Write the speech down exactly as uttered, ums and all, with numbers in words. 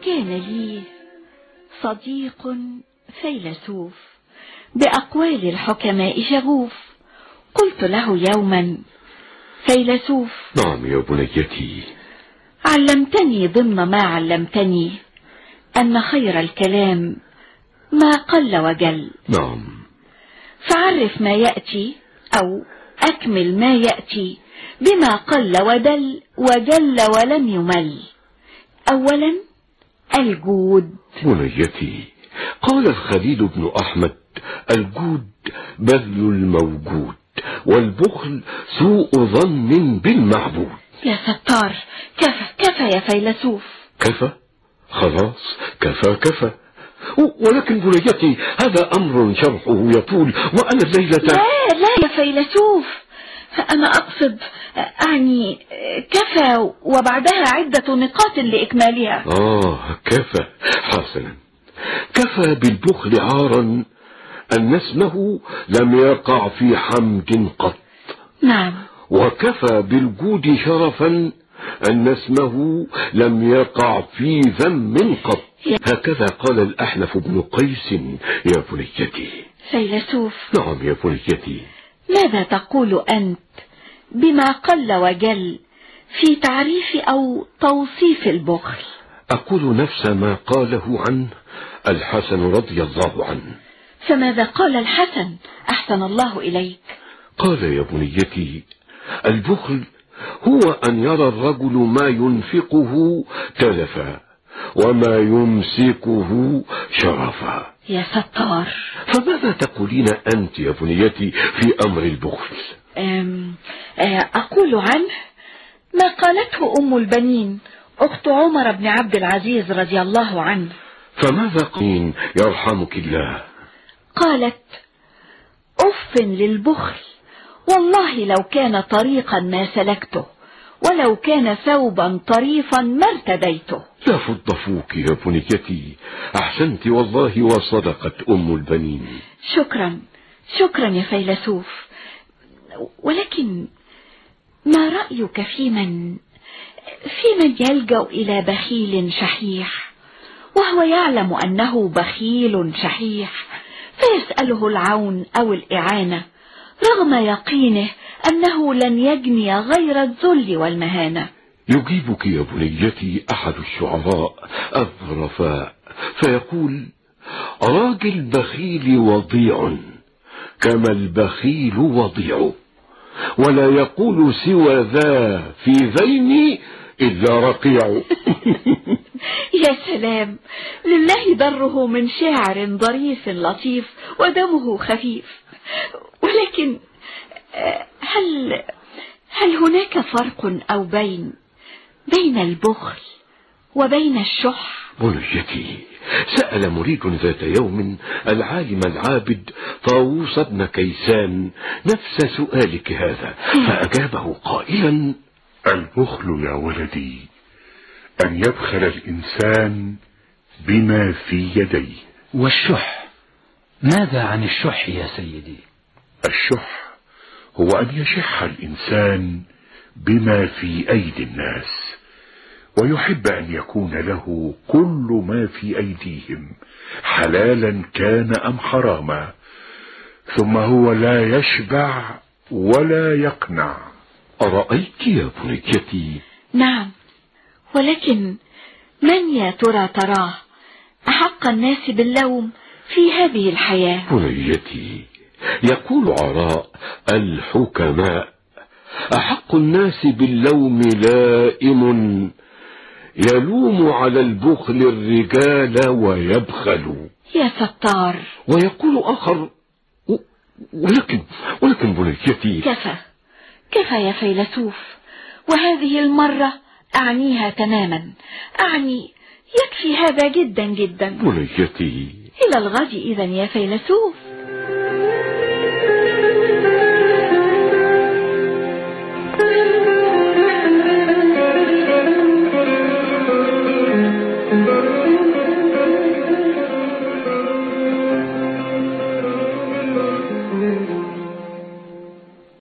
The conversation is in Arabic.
كان لي صديق فيلسوف بأقوال الحكماء شغوف، قلت له يوما: فيلسوف. نعم يا بنيتي. علمتني ضمن ما علمتني أن خير الكلام ما قل وجل. نعم. فعرف ما يأتي أو أكمل ما يأتي بما قل ودل وجل ولم يمل. أولا الجود. بنيتي، قال الخليل بن أحمد: الجود بذل الموجود، والبخل سوء ظن بالمعبود. يا ستار، كفى كفى يا فيلسوف. كفى؟ خلاص، كفى كفى. ولكن بنيتي، هذا أمر شرحه يطول، وأنا الليلة... لا لا يا فيلسوف، أنا أقصد أعني كفى وبعدها عدة نقاط لإكمالها. آه كفى. حسنا، كفى بالبخل عارا أن اسمه لم يقع في حمد قط. نعم. وكفى بالجود شرفا أن اسمه لم يقع في ذم قط. هكذا قال الأحنف بن قيس يا بنيتي. فيلسوف. نعم يا بنيتي. ماذا تقول أنت بما قل وجل في تعريف أو توصيف البخل؟ أقول نفس ما قاله عنه الحسن رضي الله عنه. فماذا قال الحسن أحسن الله إليك؟ قال يا بنيتي: البخل هو أن يرى الرجل ما ينفقه تلفا وما يمسكه شرفا. يا ستار. فماذا تقولين أنت يا بنيتي في أمر البخل؟ أقول عنه ما قالته أم البنين أخت عمر بن عبد العزيز رضي الله عنه. فماذا قين يرحمك الله؟ قالت: أف للبخل، والله لو كان طريقا ما سلكته، ولو كان ثوبا طريفا ما ارتديته. لا فض فوك يا بنيتي، أحسنت والله وصدقت أم البنين. شكرا شكرا يا فيلسوف. ولكن ما رأيك في من في من يلجأ إلى بخيل شحيح وهو يعلم أنه بخيل شحيح، فيسأله العون أو الإعانة رغم يقينه أنه لن يجني غير الذل والمهانة؟ يجيبك يا بنيتي أحد الشعراء الظرفاء فيقول: راجل بخيل وضيع كما البخيل وضيع، ولا يقول سوى ذا في ذين إلا رقيع. يا سلام، لله دره من شاعر ظريف لطيف ودمه خفيف. ولكن هل هل هناك فرق أو بين بين البخل وبين الشح؟ بنيتي، سأل مريد ذات يوم العالم العابد طاووس بن كيسان نفس سؤالك هذا، فأجابه قائلا: البخل يا ولدي أن يبخل الإنسان بما في يديه. والشح، ماذا عن الشح يا سيدي؟ الشح هو أن يشح الإنسان بما في أيدي الناس، ويحب أن يكون له كل ما في أيديهم حلالا كان أم حراما، ثم هو لا يشبع ولا يقنع. أرأيت يا بنيتي؟ نعم، ولكن من يا ترى تراه أحق الناس باللوم في هذه الحياة؟ بنيتي، يقول عراء الحكماء: أحق الناس باللوم لائم يلوم على البخل الرجال ويبخل. يا ستار. ويقول آخر: ولكن ولكن بنيتي. كفى كفى يا فيلسوف، وهذه المرة أعنيها تماما، أعني يكفي هذا جدا جدا. بنيتي، إلى الغد إذن يا فيلسوف.